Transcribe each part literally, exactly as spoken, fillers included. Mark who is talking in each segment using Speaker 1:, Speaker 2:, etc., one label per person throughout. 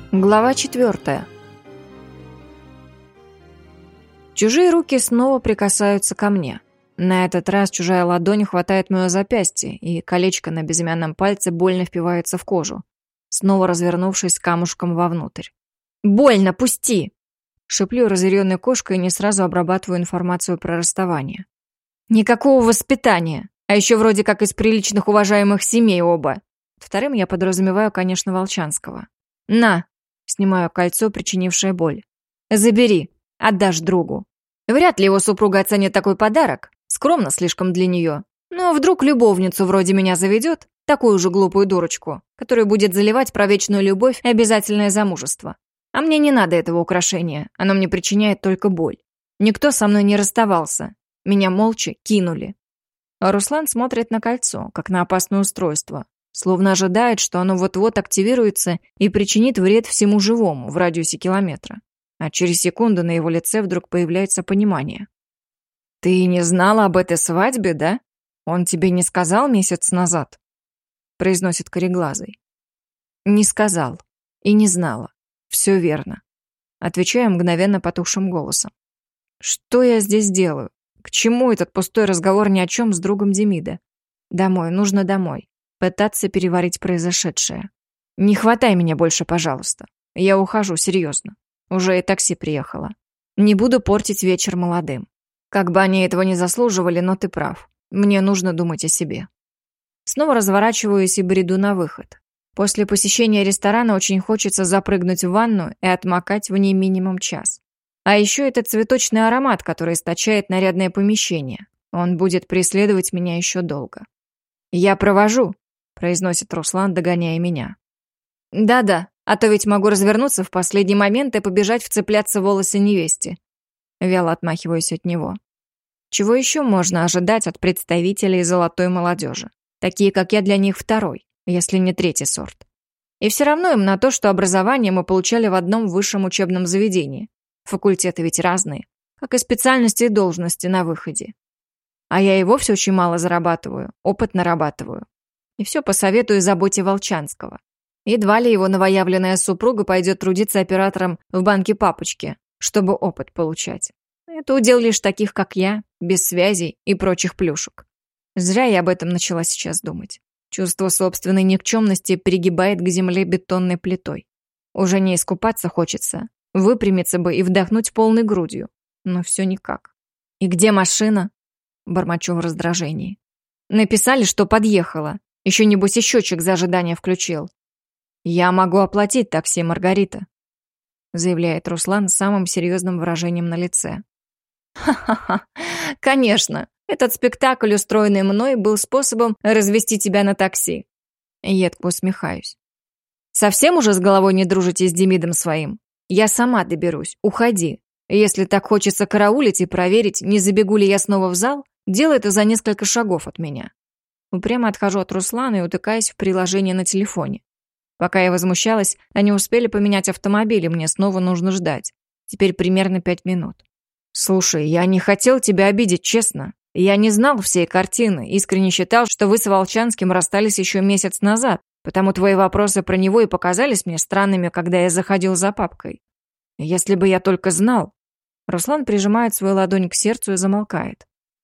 Speaker 1: Глава четвертая. Чужие руки снова прикасаются ко мне. На этот раз чужая ладонь хватает мое запястье, и колечко на безымянном пальце больно впивается в кожу, снова развернувшись камушком вовнутрь. «Больно, пусти!» Шиплю разъяренной кошкой и не сразу обрабатываю информацию про расставание. «Никакого воспитания! А еще вроде как из приличных уважаемых семей оба!» Вторым я подразумеваю, конечно, Волчанского. «На!» — снимаю кольцо, причинившее боль. «Забери, отдашь другу». Вряд ли его супруга оценит такой подарок, скромно слишком для нее. Но вдруг любовницу вроде меня заведет, такую же глупую дурочку, которая будет заливать про вечную любовь и обязательное замужество. А мне не надо этого украшения, оно мне причиняет только боль. Никто со мной не расставался, меня молча кинули. А Руслан смотрит на кольцо, как на опасное устройство, словно ожидает, что оно вот-вот активируется и причинит вред всему живому в радиусе километра. А через секунду на его лице вдруг появляется понимание. «Ты не знала об этой свадьбе, да? Он тебе не сказал месяц назад?» произносит кореглазый. «Не сказал. И не знала. Все верно». Отвечаю мгновенно потухшим голосом. «Что я здесь делаю? К чему этот пустой разговор ни о чем с другом Демида? Домой, нужно домой. Пытаться переварить произошедшее. Не хватай меня больше, пожалуйста. Я ухожу, серьезно. Уже и такси приехало. Не буду портить вечер молодым. Как бы они этого не заслуживали, но ты прав. Мне нужно думать о себе». Снова разворачиваюсь и бреду на выход. После посещения ресторана очень хочется запрыгнуть в ванну и отмокать в ней минимум час. А еще это цветочный аромат, который источает нарядное помещение. Он будет преследовать меня еще долго. «Я провожу», — произносит Руслан, догоняя меня. «Да-да, а то ведь могу развернуться в последний момент и побежать вцепляться в волосы невесте». Вяло отмахиваюсь от него. Чего еще можно ожидать от представителей золотой молодежи? Такие, как я, для них второй, если не третий сорт. И все равно им на то, что образование мы получали в одном высшем учебном заведении. Факультеты ведь разные, как и специальности и должности на выходе. А я и вовсе очень мало зарабатываю, опыт нарабатываю. И все по совету и заботе Волчанского. Едва ли его новоявленная супруга пойдет трудиться оператором в банке папочки, чтобы опыт получать. Это удел лишь таких, как я, без связей и прочих плюшек. Зря я об этом начала сейчас думать. Чувство собственной никчемности пригибает к земле бетонной плитой. Уже не искупаться хочется, выпрямиться бы и вдохнуть полной грудью. Но все никак. «И где машина?» Бормочу в раздражении. «Написали, что подъехала. Еще, небось, и счетчик за ожидание включил». «Я могу оплатить такси, Маргарита», заявляет Руслан с самым серьезным выражением на лице. «Ха-ха-ха, конечно, этот спектакль, устроенный мной, был способом развести тебя на такси». Едко усмехаюсь. «Совсем уже с головой не дружите с Демидом своим? Я сама доберусь, уходи. Если так хочется караулить и проверить, не забегу ли я снова в зал, делай это за несколько шагов от меня». Упрямо отхожу от Руслана и утыкаюсь в приложение на телефоне. Пока я возмущалась, они успели поменять автомобиль, и мне снова нужно ждать. Теперь примерно пять минут. «Слушай, я не хотел тебя обидеть, честно. Я не знал всей картины, искренне считал, что вы с Волчанским расстались еще месяц назад, потому твои вопросы про него и показались мне странными, когда я заходил за папкой. Если бы я только знал...» Руслан прижимает свою ладонь к сердцу и замолкает.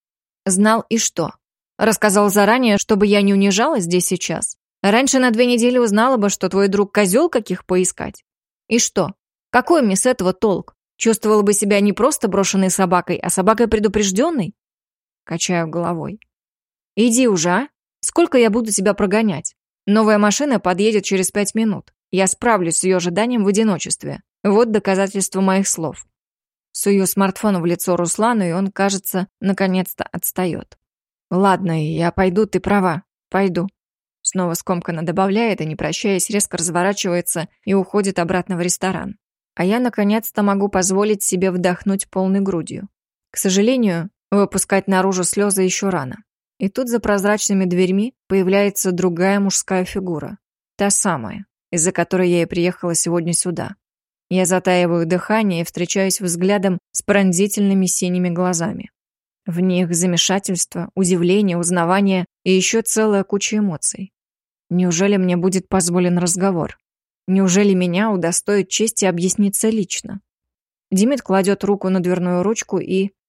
Speaker 1: «Знал и что? Рассказал заранее, чтобы я не унижалась здесь сейчас? Раньше на две недели узнала бы, что твой друг козел каких поискать. И что? Какой мне с этого толк? Чувствовала бы себя не просто брошенной собакой, а собакой предупрежденной?» Качаю головой. «Иди уже, а? Сколько я буду тебя прогонять? Новая машина подъедет через пять минут. Я справлюсь с ее ожиданием в одиночестве. Вот доказательство моих слов». Сую смартфон в лицо Руслану, и он, кажется, наконец-то отстает. «Ладно, я пойду, ты права. Пойду». Снова скомканно добавляет и, не прощаясь, резко разворачивается и уходит обратно в ресторан. А я, наконец-то, могу позволить себе вдохнуть полной грудью. К сожалению, выпускать наружу слезы еще рано. И тут за прозрачными дверьми появляется другая мужская фигура. Та самая, из-за которой я и приехала сегодня сюда. Я затаиваю дыхание и встречаюсь взглядом с пронзительными синими глазами. В них замешательство, удивление, узнавание и еще целая куча эмоций. Неужели мне будет позволен разговор? Неужели меня удостоит чести объясниться лично? Демид кладет руку на дверную ручку и